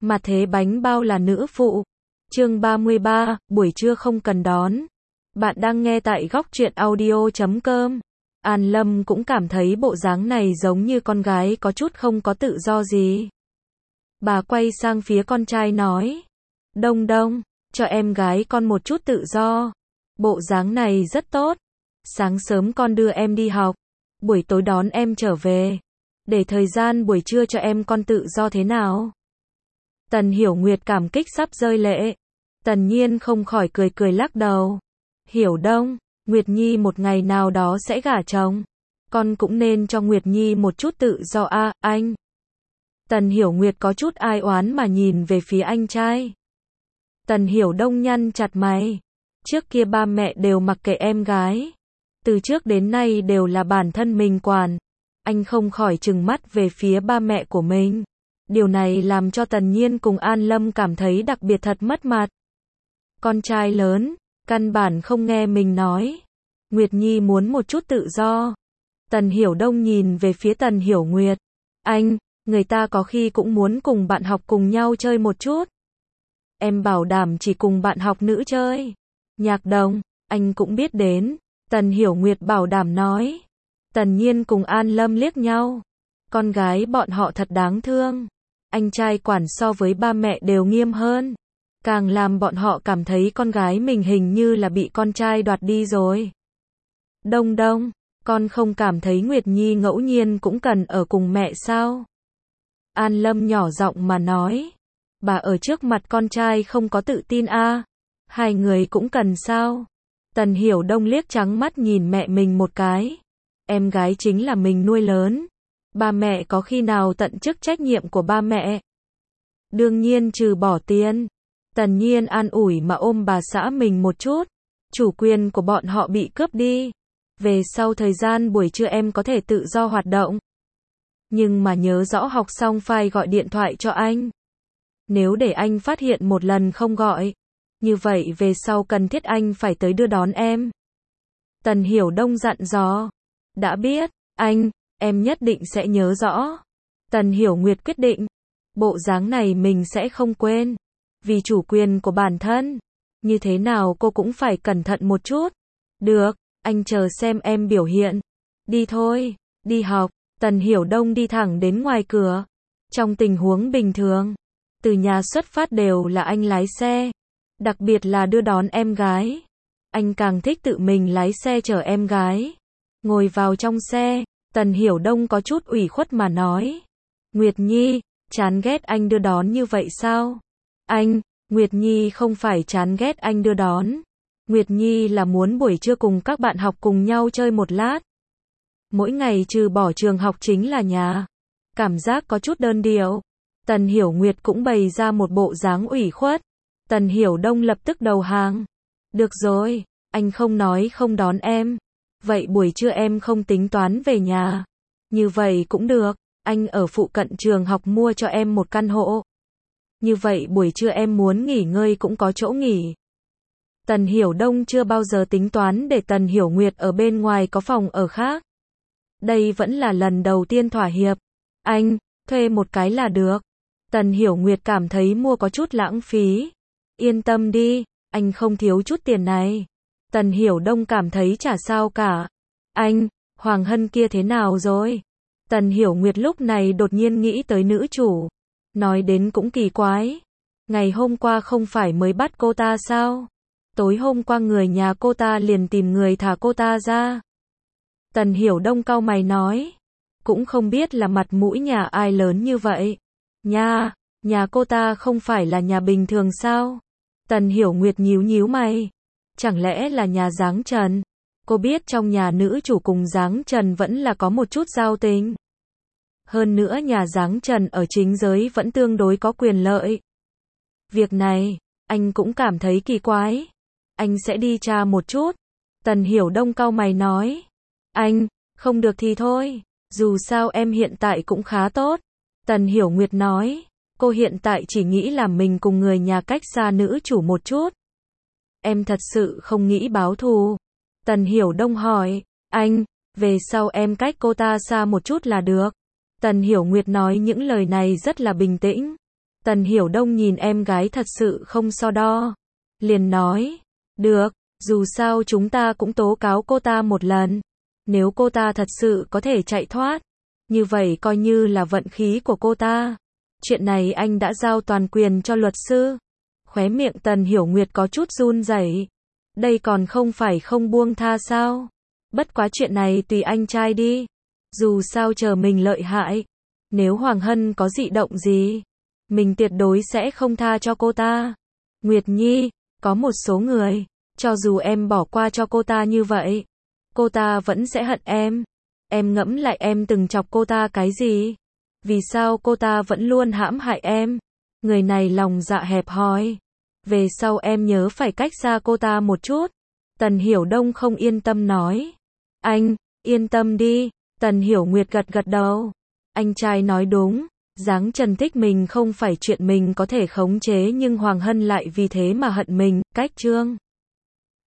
Mà thế bánh bao là nữ phụ. Chương 33, buổi trưa không cần đón. Bạn đang nghe tại góc truyện audio.com. An Lâm cũng cảm thấy bộ dáng này giống như con gái có chút không có tự do gì. Bà quay sang phía con trai nói. Đông Đông, cho em gái con một chút tự do. Bộ dáng này rất tốt. Sáng sớm con đưa em đi học. Buổi tối đón em trở về. Để thời gian buổi trưa cho em con tự do thế nào? Tần Hiểu Nguyệt cảm kích sắp rơi lệ. Tần Nhiên không khỏi cười cười lắc đầu. Hiểu Đông, Nguyệt Nhi một ngày nào đó sẽ gả chồng. Con cũng nên cho Nguyệt Nhi một chút tự do a, anh. Tần Hiểu Nguyệt có chút ai oán mà nhìn về phía anh trai. Tần Hiểu Đông nhăn chặt mày. Trước kia ba mẹ đều mặc kệ em gái. Từ trước đến nay đều là bản thân mình quản. Anh không khỏi trừng mắt về phía ba mẹ của mình. Điều này làm cho Tần Nhiên cùng An Lâm cảm thấy đặc biệt thật mất mặt. Con trai lớn, căn bản không nghe mình nói. Nguyệt Nhi muốn một chút tự do. Tần Hiểu Đông nhìn về phía Tần Hiểu Nguyệt. Anh, người ta có khi cũng muốn cùng bạn học cùng nhau chơi một chút. Em bảo đảm chỉ cùng bạn học nữ chơi. Nhạc Đồng, anh cũng biết đến. Tần Hiểu Nguyệt bảo đảm nói. Tần Nhiên cùng An Lâm liếc nhau. Con gái bọn họ thật đáng thương. Anh trai quản so với ba mẹ đều nghiêm hơn. Càng làm bọn họ cảm thấy con gái mình hình như là bị con trai đoạt đi rồi. Đông Đông, con không cảm thấy Nguyệt Nhi ngẫu nhiên cũng cần ở cùng mẹ sao? An Lâm nhỏ giọng mà nói. Bà ở trước mặt con trai không có tự tin a. Hai người cũng cần sao? Tần Hiểu Đông liếc trắng mắt nhìn mẹ mình một cái. Em gái chính là mình nuôi lớn. Ba mẹ có khi nào tận chức trách nhiệm của ba mẹ? Đương nhiên trừ bỏ tiền. Tần Nhiên an ủi mà ôm bà xã mình một chút. Chủ quyền của bọn họ bị cướp đi. Về sau thời gian buổi trưa em có thể tự do hoạt động. Nhưng mà nhớ rõ học xong phải gọi điện thoại cho anh. Nếu để anh phát hiện một lần không gọi, như vậy về sau cần thiết anh phải tới đưa đón em. Tần Hiểu Đông dặn dò. Đã biết, anh, em nhất định sẽ nhớ rõ. Tần Hiểu Nguyệt quyết định. Bộ dáng này mình sẽ không quên. Vì chủ quyền của bản thân. Như thế nào cô cũng phải cẩn thận một chút. Được, anh chờ xem em biểu hiện. Đi thôi, đi học. Tần Hiểu Đông đi thẳng đến ngoài cửa. Trong tình huống bình thường, từ nhà xuất phát đều là anh lái xe. Đặc biệt là đưa đón em gái. Anh càng thích tự mình lái xe chở em gái. Ngồi vào trong xe, Tần Hiểu Đông có chút ủy khuất mà nói. Nguyệt Nhi, chán ghét anh đưa đón như vậy sao? Anh, Nguyệt Nhi không phải chán ghét anh đưa đón. Nguyệt Nhi là muốn buổi trưa cùng các bạn học cùng nhau chơi một lát. Mỗi ngày trừ bỏ trường học chính là nhà. Cảm giác có chút đơn điệu. Tần Hiểu Nguyệt cũng bày ra một bộ dáng ủy khuất. Tần Hiểu Đông lập tức đầu hàng. Được rồi, anh không nói không đón em. Vậy buổi trưa em không tính toán về nhà. Như vậy cũng được, anh ở phụ cận trường học mua cho em một căn hộ. Như vậy buổi trưa em muốn nghỉ ngơi cũng có chỗ nghỉ. Tần Hiểu Đông chưa bao giờ tính toán để Tần Hiểu Nguyệt ở bên ngoài có phòng ở khác. Đây vẫn là lần đầu tiên thỏa hiệp. Anh, thuê một cái là được. Tần Hiểu Nguyệt cảm thấy mua có chút lãng phí. Yên tâm đi, anh không thiếu chút tiền này. Tần Hiểu Đông cảm thấy chả sao cả. Anh, Hoàng Hân kia thế nào rồi? Tần Hiểu Nguyệt lúc này đột nhiên nghĩ tới nữ chủ. Nói đến cũng kỳ quái. Ngày hôm qua không phải mới bắt cô ta sao? Tối hôm qua người nhà cô ta liền tìm người thả cô ta ra. Tần Hiểu Đông cau mày nói. Cũng không biết là mặt mũi nhà ai lớn như vậy. Nhà cô ta không phải là nhà bình thường sao? Tần Hiểu Nguyệt nhíu nhíu mày. Chẳng lẽ là nhà Giáng Trần? Cô biết trong nhà nữ chủ cùng Giáng Trần vẫn là có một chút giao tình. Hơn nữa nhà Giáng Trần ở chính giới vẫn tương đối có quyền lợi. Việc này, anh cũng cảm thấy kỳ quái. Anh sẽ đi tra một chút. Tần Hiểu Đông cau mày nói. Anh, không được thì thôi. Dù sao em hiện tại cũng khá tốt. Tần Hiểu Nguyệt nói. Cô hiện tại chỉ nghĩ là mình cùng người nhà cách xa nữ chủ một chút. Em thật sự không nghĩ báo thù. Tần Hiểu Đông hỏi. Anh, về sau em cách cô ta xa một chút là được. Tần Hiểu Nguyệt nói những lời này rất là bình tĩnh. Tần Hiểu Đông nhìn em gái thật sự không so đo. Liền nói, được, dù sao chúng ta cũng tố cáo cô ta một lần. Nếu cô ta thật sự có thể chạy thoát, như vậy coi như là vận khí của cô ta. Chuyện này anh đã giao toàn quyền cho luật sư. Khóe miệng Tần Hiểu Nguyệt có chút run rẩy. Đây còn không phải không buông tha sao? Bất quá chuyện này tùy anh trai đi. Dù sao chờ mình lợi hại. Nếu Hoàng Hân có dị động gì, mình tuyệt đối sẽ không tha cho cô ta. Nguyệt Nhi, có một số người, cho dù em bỏ qua cho cô ta như vậy, cô ta vẫn sẽ hận em. Em ngẫm lại em từng chọc cô ta cái gì? Vì sao cô ta vẫn luôn hãm hại em? Người này lòng dạ hẹp hòi. Về sau em nhớ phải cách xa cô ta một chút. Tần Hiểu Đông không yên tâm nói. Anh, yên tâm đi. Tần Hiểu Nguyệt gật gật đầu. Anh trai nói đúng. Giáng Trần thích mình không phải chuyện mình có thể khống chế, nhưng Hoàng Hân lại vì thế mà hận mình. Cách chương